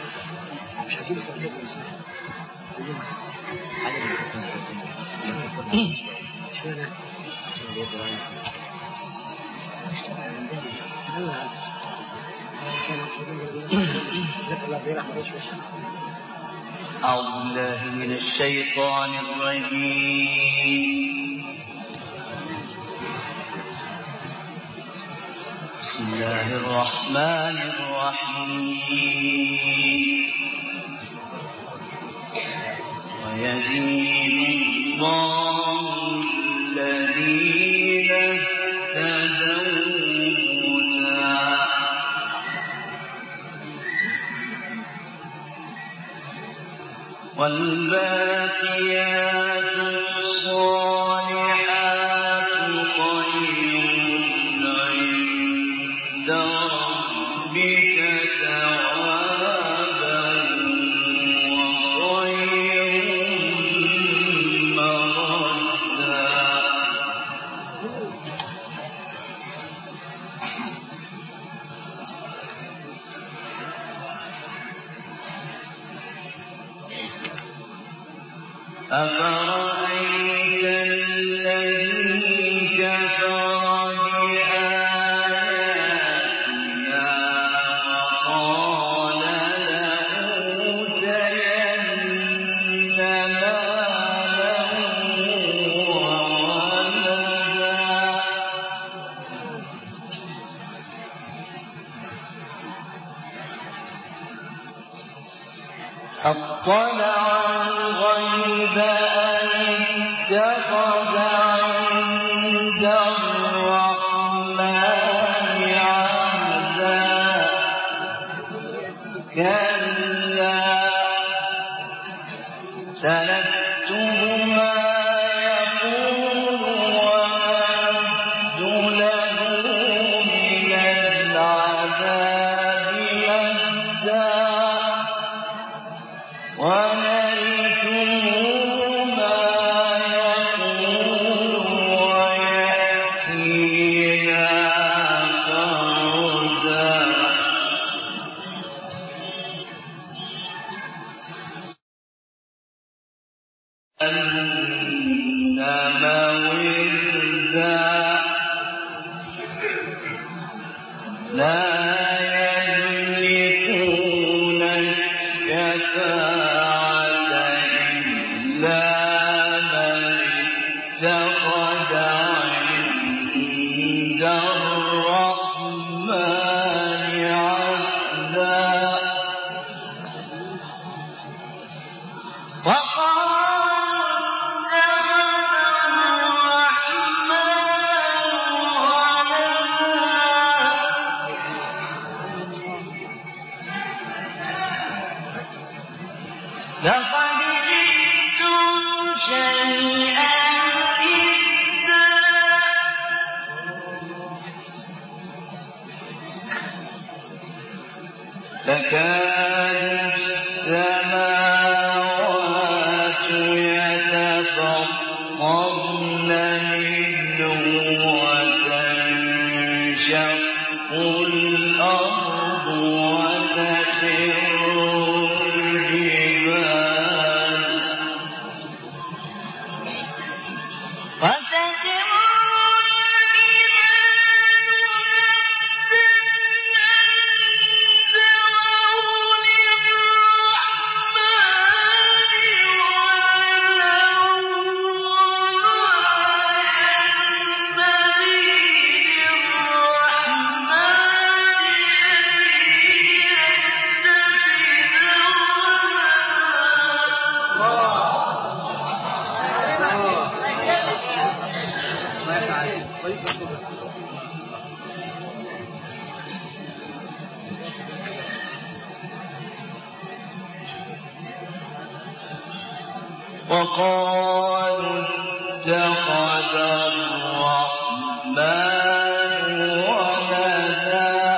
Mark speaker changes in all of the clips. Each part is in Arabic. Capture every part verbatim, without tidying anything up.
Speaker 1: مش هجيب استخدام بس حاجة من شوية
Speaker 2: أعوذ بالله من الشيطان الرجيم. بسم الله الرحمن الرحيم. ويزيد الله الذين اهتدوا والباقيات الصالحات خير عند ربك ثوابا وخير مردا. أفرأيت الذي كفر بآياتنا وقال لأوتين مالا وولدا أطلع الغيب أم اتخذ عند الرحمن عهدا كلا سنكتب ما يقول ونمد له من العذاب مدا ونرثه ما يقول ويأتينا فردا. أنما وردا لا يملكون الشفاعة إلا من اتخذ عند الرحمن عهدا. لقد جئتم شيئا إدا تكاد السماوات يتفطرن منه وتنشق الأرض وتخر وقالوا اتخذ الرحمن ولدا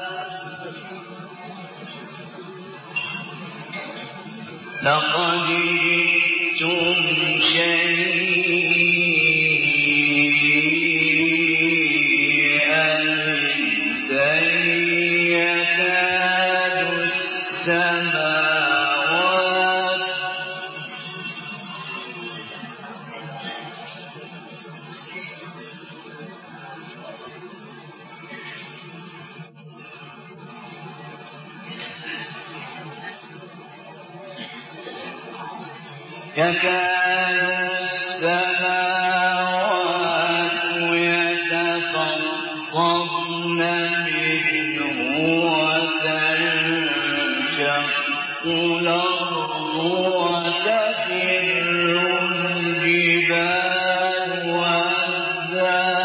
Speaker 2: لقد جئتم شيئا إدا يكاد السماوات يكاد السماوات يتفطرن منه وتنشق الأرض وتخر الجبال هدا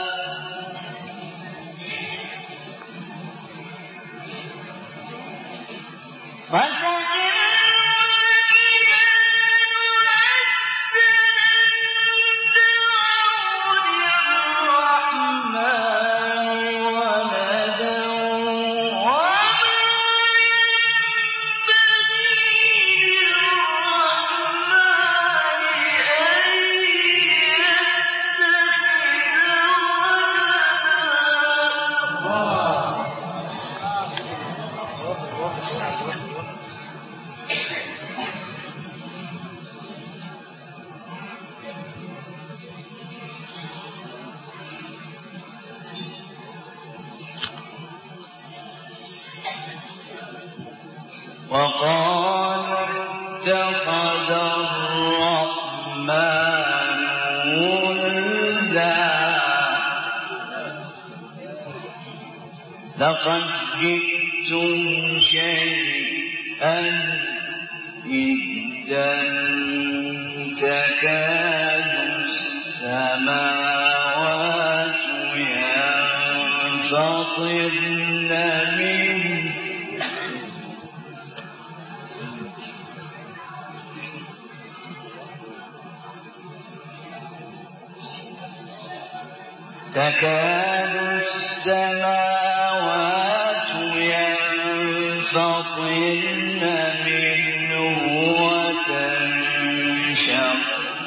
Speaker 2: وقالوا اتخذ الرحمن ولدا لقد جئتم شيئا إدا تكاد السماوات ينفطرن منه تكاد السماوات ينفطرن منه وتنشق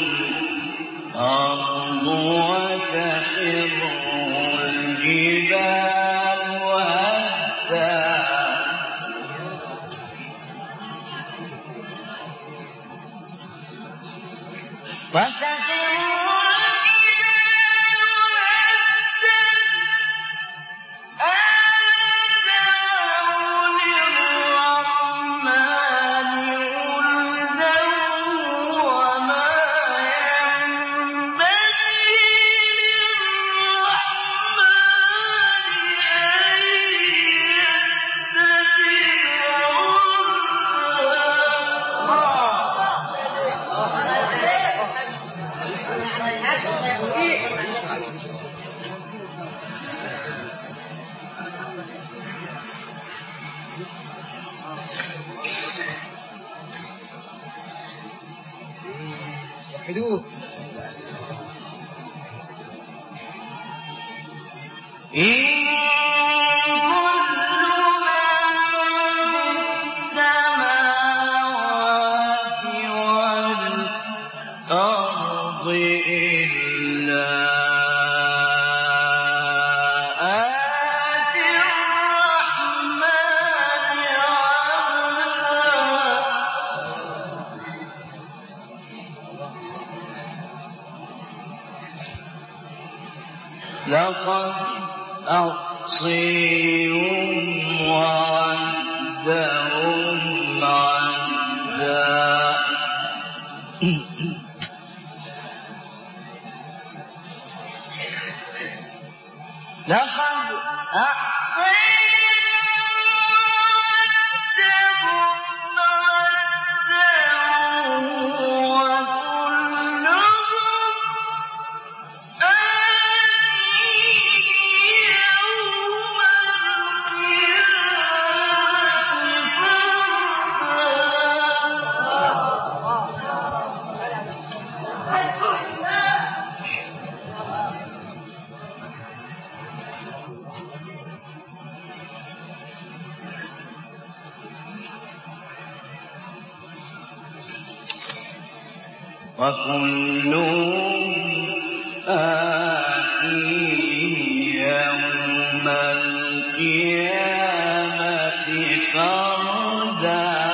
Speaker 2: الأرض وتخر الجبال هدا
Speaker 1: وحدوه
Speaker 2: لقد أحصيهم وعدهم عدا لقد وكلهم آتيه يوم القيامة فردا وردا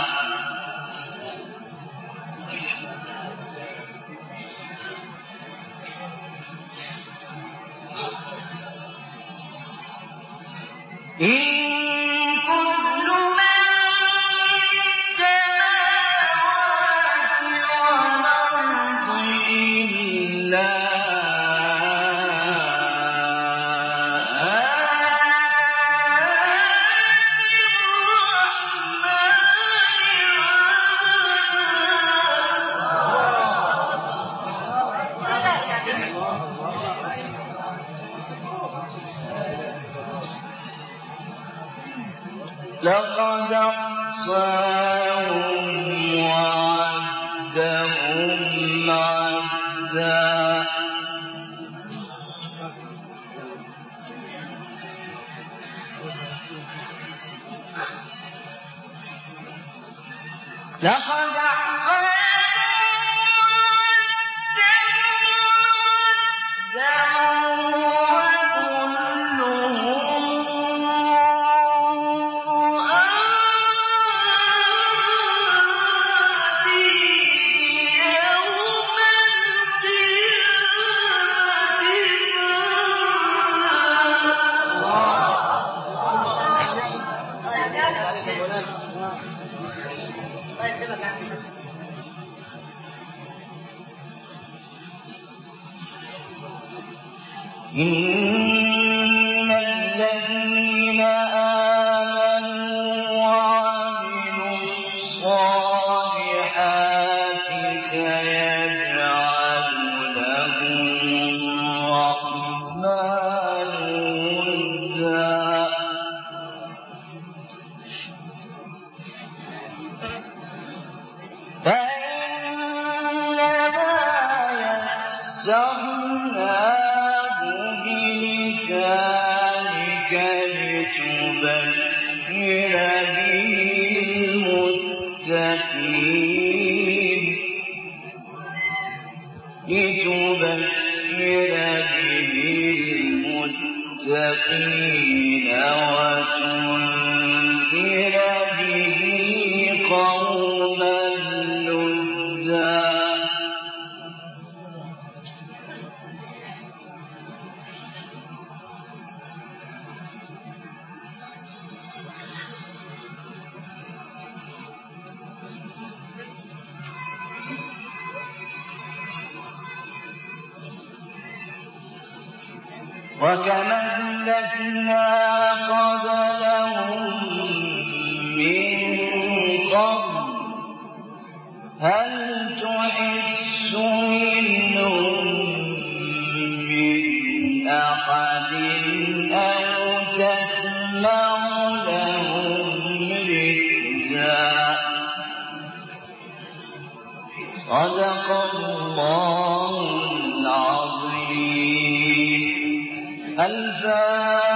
Speaker 2: لقد أحصاهم وعدهم عدا لقد إن الذين آمنوا وعملوا الصالحات سيجعل لهم الرحمن ودا فإنما يسرناه بلسانك لتبشر به المتقين لتبشر به المتقين وتنذر به قوما لدا وكما أهلكنا قبلهم من قرن هل تحس منهم من أحد أو تسمع لهم ركزا صدق الله العظيم. الفاتحة.